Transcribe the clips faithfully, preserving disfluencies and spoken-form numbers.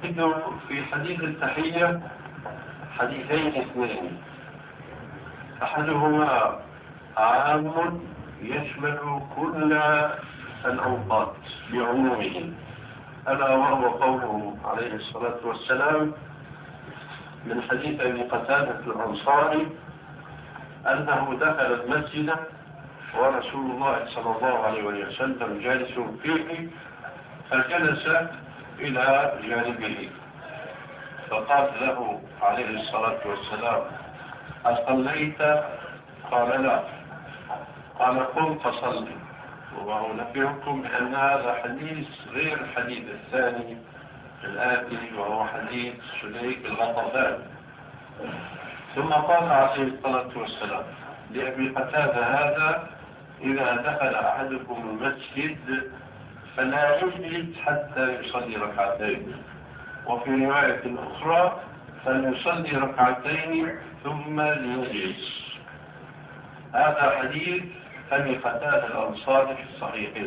نجد في حديث التحية حديثين اثنين، أحدهما عام يشمل كل الأوقات بعمومه، ألا وهو قوله عليه الصلاة والسلام من حديث أبي قتادة الأنصاري أنه دخل المسجد ورسول الله صلى الله عليه وسلم جالس فيه، فجلس إلى جانبه فقال له عليه الصلاة والسلام أصليت؟ قال لا. قال قم فصل. وأنبهكم بأن هذا حديث غير الحديث الثاني الآتي وهو حديث سليك الغطفان. ثم قال عليه الصلاة والسلام لأبي قتادة هذا إذا دخل أحدكم المسجد فلا يجلس حتى يصلي ركعتين، وفي رواية أخرى فليصلي ركعتين ثم ليجلس. هذا حديث أبي قتادة الأنصاري في الصحيحين،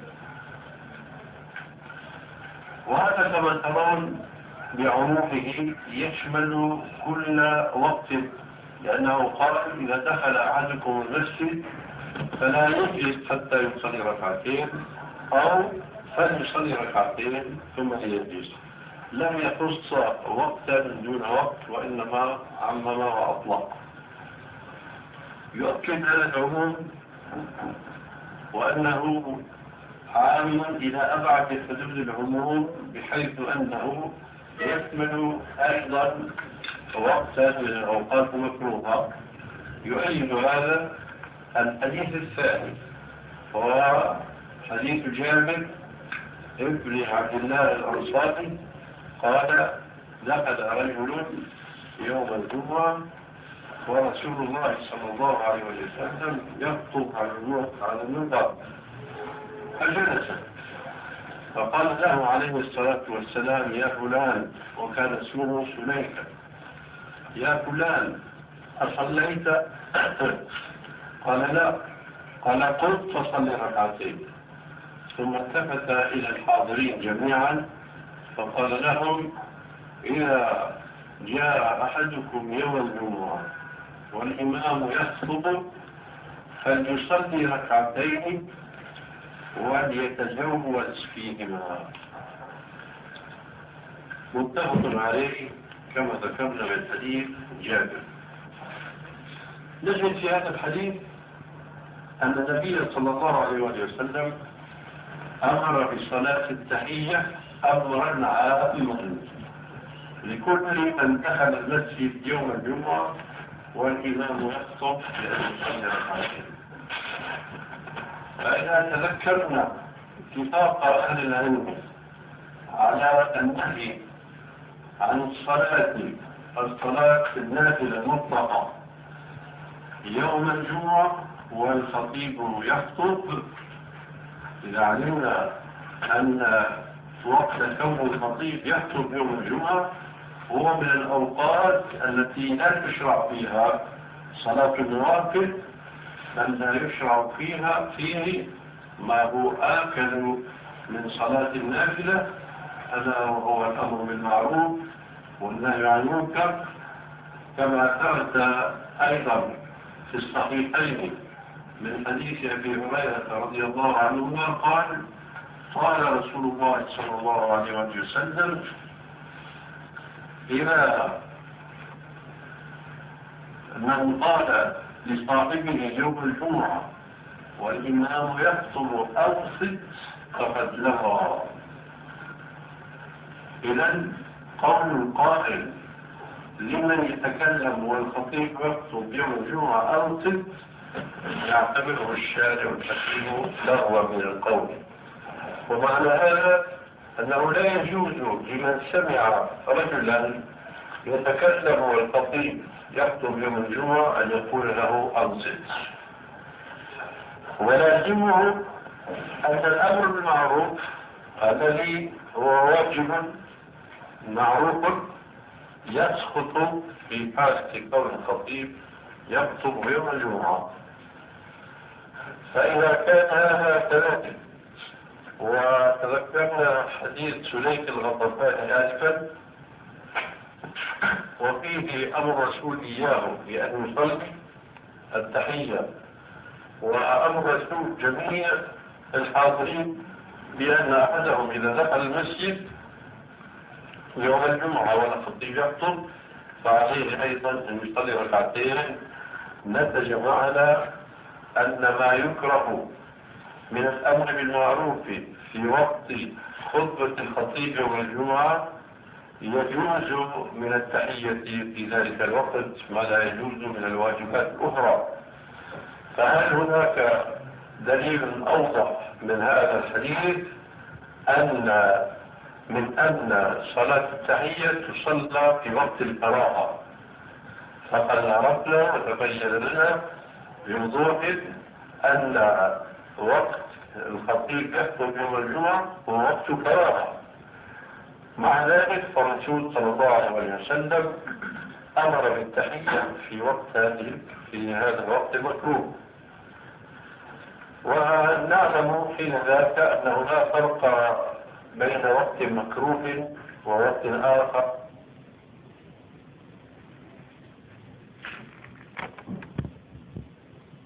وهذا كما ترون بعمومه يشمل كل وقت، لأنه قال إذا دخل أحدكم المسجد فلا يجلس حتى يصلي ركعتين أو فليصلي ركعتين ثم يجلس. لم يخص وقتا دون وقت، وإنما عمم وأطلق. يؤكد على العموم وأنه عام إلى أبعد حدود العموم، بحيث أنه يشمل أيضا وقتا من الأوقات المكروهة. يؤيد هذا الحديث الثاني وهو حديث جابر ابن عبد الله الأنصاري قال دخل رجل يوم الجمعة ورسول الله صلى الله عليه وسلم يخطب على المنبر فجلس، فقال له عليه الصلاة والسلام يا فلان، وكان اسمه سليكا، يا فلان أصليت؟ قال لا. قال قلت فصلي ركعتين. ثم التفت إلى الحاضرين جميعا فقال لهم إذا جاء أحدكم يوم الجمعة والإمام يخطب فليصلي ركعتين وليتجوز فيهما. متفق عليه كما ذكرنا من حديث جابر. نجد في هذا الحديث أن النبي صلى الله عليه وسلم أمر بصلاة التحية أمرا عاما لكل من دخل المسجد يوم الجمعة والإمام يخطب لأن يصلي ركعتين. فإذا تذكرنا اتفاق أهل العلم على النهي عن الصلاة الصلاة في النافلة المطلقة يوم الجمعة والخطيب يخطب، إذا علمنا أن وقت كون الخطيب يخطب يوم الجمعة هو من الأوقات التي لا تشرع فيها صلاة النوافل، بل لا يشرع فيها فيه ما هو آكل من صلاة النافلة، ألا وهو الأمر بالمعروف والنهي عن المنكر، كما ثبت أيضا في الصحيحين من حديث أبي هريرة رضي الله عنه قال قال رسول الله صلى الله عليه وسلم إذا من قال لصاحبه يوم الجمعة والإمام يخطب أوسط فقد لغى. إذن قول القائل لمن يتكلم والخطيب يخطب يوم الجمعة أوسط يعتبره الشارع الحكيم لغوا من القول. ومعنى هذا أنه لا يجوز لمن سمع رجلا يتكلم والخطيب يخطب يوم الجمعة أن يقول له أنصت. ولازمه أن الأمر بالمعروف الذي هو واجب معروف يسقط في حالة كون الخطيب يخطب يوم الجمعة. فإذا كان هذا كذلك، وتذكرنا حديث سليك الغطفان آسفا به أمر الرسول إياه بأن يصلي التحية، وأمر الرسول جميع الحاضرين بأن أحدهم إذا دخل المسجد يوم الجمعة والخطيب يخطب فعليه أيضا أن يصلي ركعتين. نتج معنا أن ما يكره من الأمر بالمعروف في وقت خطبة الخطيب يوم الجمعة يجوز من التحية في ذلك الوقت ما لا يجوز من الواجبات الأخرى. فهل هناك دليل أوضح من هذا الحديث أن من أن صلاة التحية تصلى في وقت القراءة؟ فقد عرفنا وتبين لنا بوضوح أن وقت الخطيب يخطب يوم الجمعة هو وقت قراءة. مع ذلك فالرسول صلى الله عليه وسلم أمر بالتحية في وقت هذه في هذا الوقت المكروه. ونعلم حين ذاك أنه لا فرق بين وقت مكروه ووقت آخر